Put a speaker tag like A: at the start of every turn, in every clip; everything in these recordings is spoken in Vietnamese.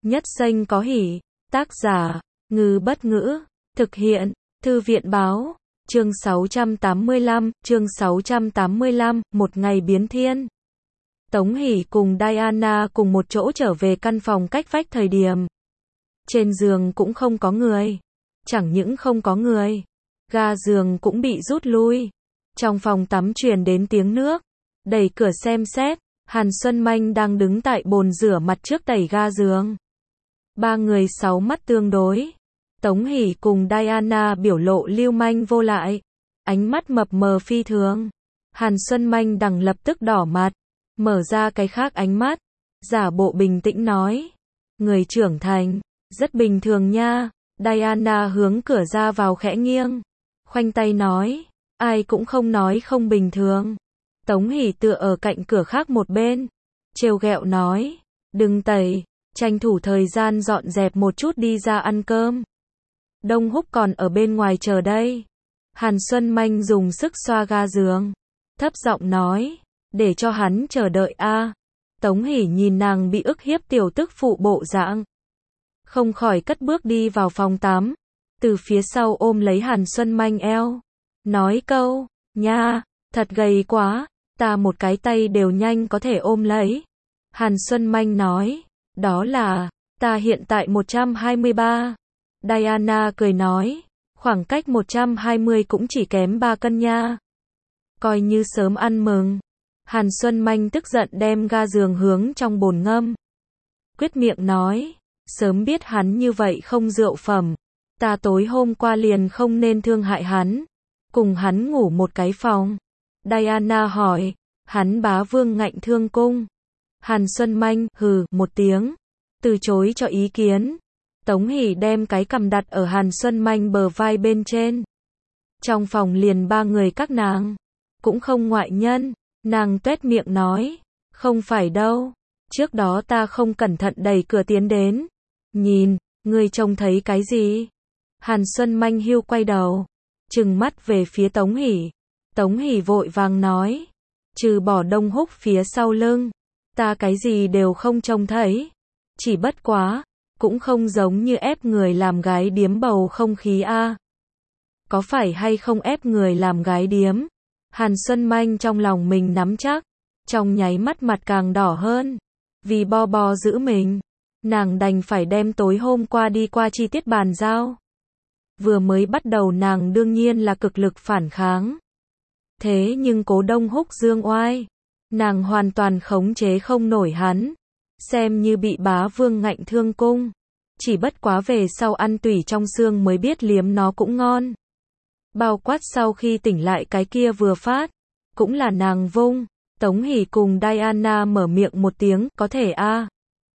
A: Nhất danh có hỷ. Tác giả, Ngư Bất Ngữ. Thực hiện, Thư viện Báo. Chương 685, một ngày biến thiên. Tống Hỷ cùng Diana cùng một chỗ trở về căn phòng cách vách thời điểm. Trên giường cũng không có người. Chẳng những không có người, ga giường cũng bị rút lui. Trong phòng tắm truyền đến tiếng nước. Đẩy cửa xem xét, Hàn Xuân Manh đang đứng tại bồn rửa mặt trước tẩy ga giường. Ba người sáu mắt tương đối. Tống Hỷ cùng Diana biểu lộ lưu manh vô lại. Ánh mắt mập mờ phi thường. Hàn Xuân Manh đằng lập tức đỏ mặt. Mở ra cái khác ánh mắt. Giả bộ bình tĩnh nói. Người trưởng thành. Rất bình thường nha. Diana hướng cửa ra vào khẽ nghiêng. Khoanh tay nói. Ai cũng không nói không bình thường. Tống Hỷ tựa ở cạnh cửa khác một bên. Trêu ghẹo nói. Đừng tẩy. Tranh thủ thời gian dọn dẹp một chút đi ra ăn cơm. Đông Húc còn ở bên ngoài chờ đây. Hàn Xuân Manh dùng sức xoa ga giường. Thấp giọng nói. Để cho hắn chờ đợi a. Tống Hỷ nhìn nàng bị ức hiếp tiểu tức phụ bộ dạng. Không khỏi cất bước đi vào phòng tắm. Từ phía sau ôm lấy Hàn Xuân Manh eo. Nói câu. Nha, thật gầy quá. Ta một cái tay đều nhanh có thể ôm lấy. Hàn Xuân Manh nói. Đó là, ta hiện tại 123. Diana cười nói. Khoảng cách 120 cũng chỉ kém 3 cân nha. Coi như sớm ăn mừng. Hàn Xuân Manh tức giận đem ga giường hướng trong bồn ngâm. Quyết miệng nói. Sớm biết hắn như vậy không rượu phẩm. Ta tối hôm qua liền không nên thương hại hắn. Cùng hắn ngủ một cái phòng. Diana hỏi. Hắn bá vương ngạnh thương cung. Hàn Xuân Manh hừ một tiếng. Từ chối cho ý kiến. Tống Hỷ đem cái cằm đặt ở Hàn Xuân Manh bờ vai bên trên. Trong phòng liền ba người các nàng. Cũng không ngoại nhân. Nàng tuét miệng nói. Không phải đâu. Trước đó ta không cẩn thận đẩy cửa tiến đến. Nhìn, ngươi trông thấy cái gì? Hàn Xuân Manh hiu quay đầu. Trừng mắt về phía Tống Hỷ. Tống Hỷ vội vàng nói. Trừ bỏ Đông Húc phía sau lưng. Ta cái gì đều không trông thấy. Chỉ bất quá. Cũng không giống như ép người làm gái điếm bầu không khí a. Có phải hay không ép người làm gái điếm? Hàn Xuân Manh trong lòng mình nắm chắc. Trong nháy mắt mặt càng đỏ hơn. Vì bo giữ mình. Nàng đành phải đem tối hôm qua đi qua chi tiết bàn giao. Vừa mới bắt đầu nàng đương nhiên là cực lực phản kháng. Thế nhưng Cố Đông Húc dương oai. Nàng hoàn toàn khống chế không nổi hắn. Xem như bị bá vương ngạnh thương cung. Chỉ bất quá về sau ăn tủy trong xương mới biết liếm nó cũng ngon. Bao quát sau khi tỉnh lại cái kia vừa phát. Cũng là nàng vung. Tống Hỷ cùng Diana mở miệng một tiếng. Có thể a.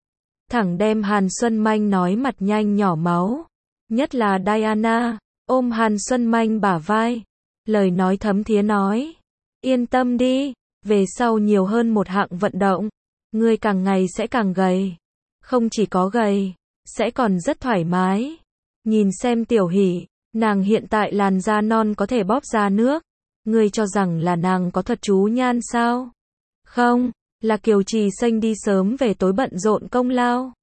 A: Thẳng đem Hàn Xuân Manh nói mặt nhanh nhỏ máu. Nhất là Diana. Ôm Hàn Xuân Manh bả vai. Lời nói thấm thía nói. Yên tâm đi. Về sau nhiều hơn một hạng vận động. Ngươi càng ngày sẽ càng gầy. Không chỉ có gầy. Sẽ còn rất thoải mái. Nhìn xem Tiểu Hỷ. Nàng hiện tại làn da non có thể bóp ra nước. Ngươi cho rằng là nàng có thuật chú nhan sao? Không. Là Kiều Trì Xanh đi sớm về tối bận rộn công lao.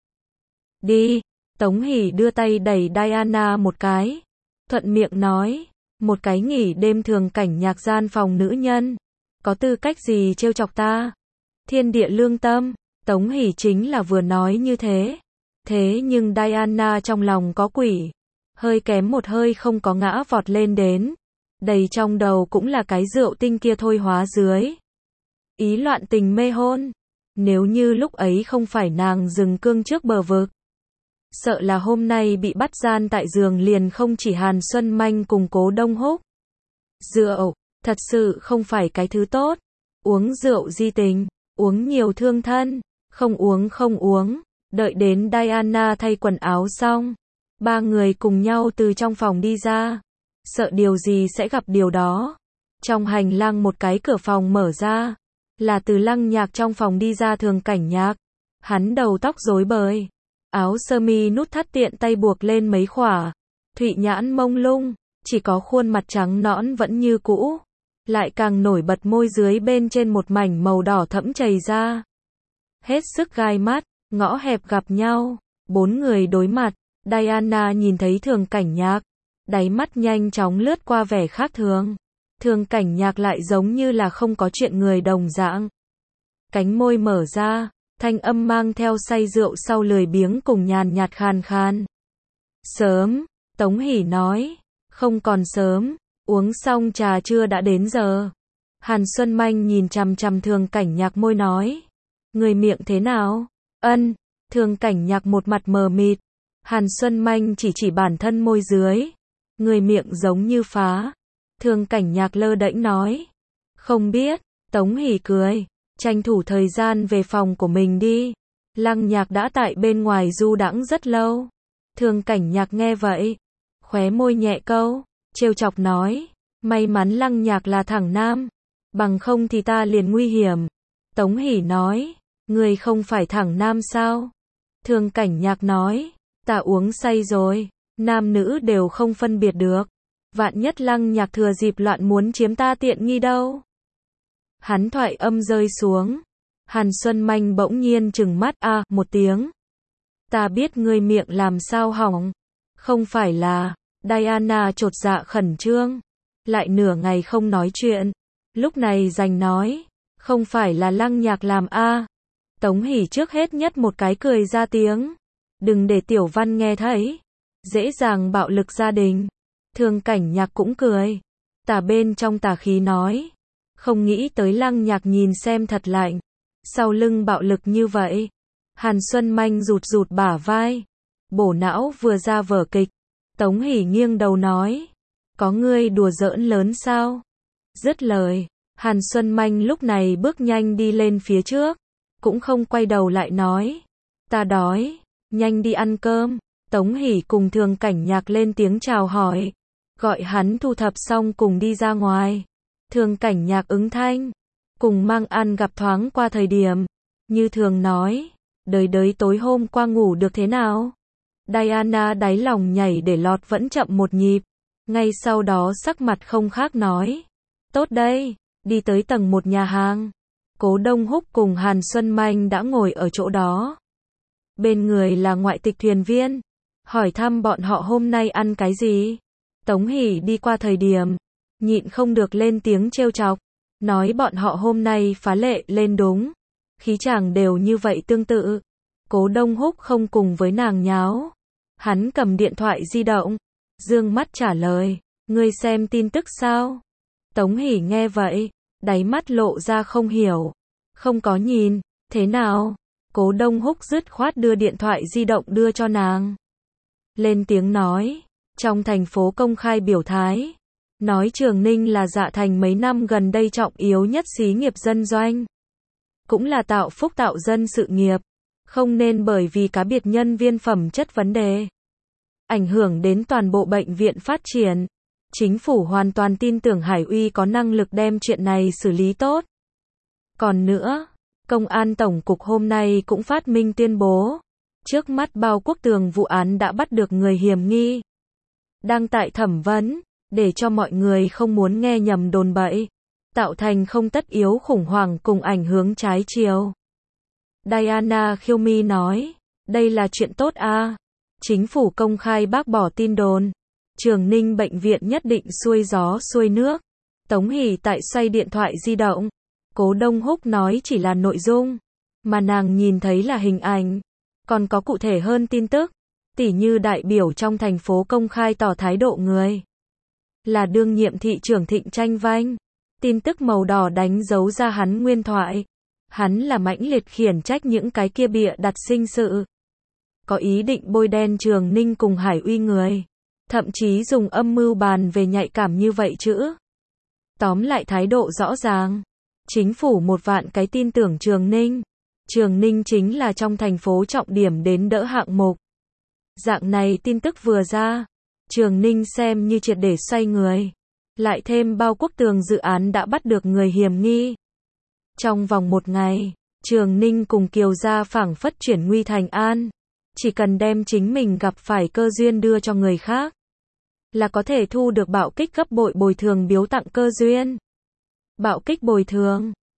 A: Đi. Tống Hỷ đưa tay đẩy Diana một cái. Thuận miệng nói. Một cái nghỉ đêm thường cảnh nhạc gian phòng nữ nhân. Có tư cách gì trêu chọc ta? Thiên địa lương tâm. Tống Hỷ chính là vừa nói như thế. Thế nhưng Diana trong lòng có quỷ. Hơi kém một hơi không có ngã vọt lên đến. Đầy trong đầu cũng là cái rượu tinh kia thôi hóa dưới. Ý loạn tình mê hôn. Nếu như lúc ấy không phải nàng dừng cương trước bờ vực. Sợ là hôm nay bị bắt gian tại giường liền không chỉ Hàn Xuân Manh cùng Cố Đông Húc. Rượu, thật sự không phải cái thứ tốt. Uống rượu di tình, uống nhiều thương thân. Không uống. Đợi đến Diana thay quần áo xong. Ba người cùng nhau từ trong phòng đi ra. Sợ điều gì sẽ gặp điều đó. Trong hành lang một cái cửa phòng mở ra. Là từ Lăng Nhạc trong phòng đi ra Thường Cảnh Nhạc. Hắn đầu tóc rối bời. Áo sơ mi nút thắt tiện tay buộc lên mấy khỏa. Thụy nhãn mông lung. Chỉ có khuôn mặt trắng nõn vẫn như cũ. Lại càng nổi bật môi dưới bên trên một mảnh màu đỏ thẫm chảy ra. Hết sức gai mắt. Ngõ hẹp gặp nhau. Bốn người đối mặt, Diana nhìn thấy Thường Cảnh Nhạc, đáy mắt nhanh chóng lướt qua vẻ khác thường. Thường Cảnh Nhạc lại giống như là không có chuyện người đồng dạng. Cánh môi mở ra, thanh âm mang theo say rượu sau lười biếng cùng nhàn nhạt khàn khàn. Sớm, Tống Hỷ nói, không còn sớm, uống xong trà trưa đã đến giờ. Hàn Xuân Manh nhìn chằm chằm Thường Cảnh Nhạc môi nói, người miệng thế nào? Ân, Thường Cảnh Nhạc một mặt mờ mịt. Hàn Xuân Manh chỉ bản thân môi dưới, người miệng giống như phá. Thường Cảnh Nhạc lơ đễnh nói, không biết. Tống Hỷ cười, tranh thủ thời gian về phòng của mình đi. Lăng Nhạc đã tại bên ngoài du đãng rất lâu. Thường Cảnh Nhạc nghe vậy, khóe môi nhẹ câu, trêu chọc nói, may mắn Lăng Nhạc là thẳng nam, bằng không thì ta liền nguy hiểm. Tống Hỷ nói, người không phải thẳng nam sao? Thường Cảnh Nhạc nói, ta uống say rồi, nam nữ đều không phân biệt được. Vạn nhất Lăng Nhạc thừa dịp loạn muốn chiếm ta tiện nghi đâu. Hắn thoại âm rơi xuống. Hàn Xuân Manh bỗng nhiên trừng mắt một tiếng. Ta biết ngươi miệng làm sao hỏng. Không phải là. Diana chột dạ khẩn trương. Lại nửa ngày không nói chuyện. Lúc này rành nói. Không phải là Lăng Nhạc làm Tống Hỷ trước hết nhất một cái cười ra tiếng. Đừng để Tiểu Văn nghe thấy. Dễ dàng bạo lực gia đình. Thường Cảnh Nhạc cũng cười. Tà bên trong tà khí nói. Không nghĩ tới Lăng Nhạc nhìn xem thật lạnh. Sau lưng bạo lực như vậy. Hàn Xuân Manh rụt bả vai. Bổ não vừa ra vở kịch. Tống Hỷ nghiêng đầu nói. Có ngươi đùa giỡn lớn sao? Dứt lời. Hàn Xuân Manh lúc này bước nhanh đi lên phía trước. Cũng không quay đầu lại nói. Ta đói. Nhanh đi ăn cơm. Tống Hỷ cùng Thường Cảnh Nhạc lên tiếng chào hỏi. Gọi hắn thu thập xong cùng đi ra ngoài. Thường Cảnh Nhạc ứng thanh. Cùng mang ăn gặp thoáng qua thời điểm. Như thường nói. Đời tối hôm qua ngủ được thế nào? Diana đáy lòng nhảy để lọt vẫn chậm một nhịp. Ngay sau đó sắc mặt không khác nói. Tốt đây. Đi tới tầng 1 nhà hàng. Cố Đông Húc cùng Hàn Xuân Manh đã ngồi ở chỗ đó. Bên người là ngoại tịch thuyền viên. Hỏi thăm bọn họ hôm nay ăn cái gì? Tống Hỷ đi qua thời điểm. Nhịn không được lên tiếng trêu chọc. Nói bọn họ hôm nay phá lệ lên đúng. Khí chàng đều như vậy tương tự. Cố Đông Húc không cùng với nàng nháo. Hắn cầm điện thoại di động. Dương mắt trả lời. Ngươi xem tin tức sao? Tống Hỷ nghe vậy. Đáy mắt lộ ra không hiểu. Không có nhìn. Thế nào? Cố Đông Húc dứt khoát đưa điện thoại di động đưa cho nàng. Lên tiếng nói. Trong thành phố công khai biểu thái. Nói Trường Ninh là Dạ Thành mấy năm gần đây trọng yếu nhất xí nghiệp dân doanh. Cũng là tạo phúc tạo dân sự nghiệp. Không nên bởi vì cá biệt nhân viên phẩm chất vấn đề. Ảnh hưởng đến toàn bộ bệnh viện phát triển. Chính phủ hoàn toàn tin tưởng Hải Uy có năng lực đem chuyện này xử lý tốt. Còn nữa, Công an Tổng cục hôm nay cũng phát minh tuyên bố. Trước mắt Bao Quốc Tường vụ án đã bắt được người hiểm nghi. Đang tại thẩm vấn. Để cho mọi người không muốn nghe nhầm đồn bậy. Tạo thành không tất yếu khủng hoảng cùng ảnh hưởng trái chiều. Diana khiêu mi nói. Đây là chuyện tốt Chính phủ công khai bác bỏ tin đồn. Trường Ninh bệnh viện nhất định xuôi gió xuôi nước. Tống Hỷ tại xoay điện thoại di động. Cố Đông Húc nói chỉ là nội dung. Mà nàng nhìn thấy là hình ảnh. Còn có cụ thể hơn tin tức. Tỉ như đại biểu trong thành phố công khai tỏ thái độ người. Là đương nhiệm thị trưởng Thịnh Tranh Vanh. Tin tức màu đỏ đánh dấu ra hắn nguyên thoại. Hắn là mãnh liệt khiển trách những cái kia bịa đặt sinh sự. Có ý định bôi đen Trường Ninh cùng Hải Uy người. Thậm chí dùng âm mưu bàn về nhạy cảm như vậy chữ. Tóm lại thái độ rõ ràng. Chính phủ một vạn cái tin tưởng Trường Ninh. Trường Ninh chính là trong thành phố trọng điểm đến đỡ hạng mục. Dạng này tin tức vừa ra. Trường Ninh xem như triệt để xoay người. Lại thêm Bao Quốc Tường dự án đã bắt được người hiểm nghi. Trong vòng một ngày, Trường Ninh cùng Kiều gia phảng phất chuyển nguy thành an. Chỉ cần đem chính mình gặp phải cơ duyên đưa cho người khác. Là có thể thu được bạo kích gấp bội bồi thường biếu tặng cơ duyên. Bạo kích bồi thường.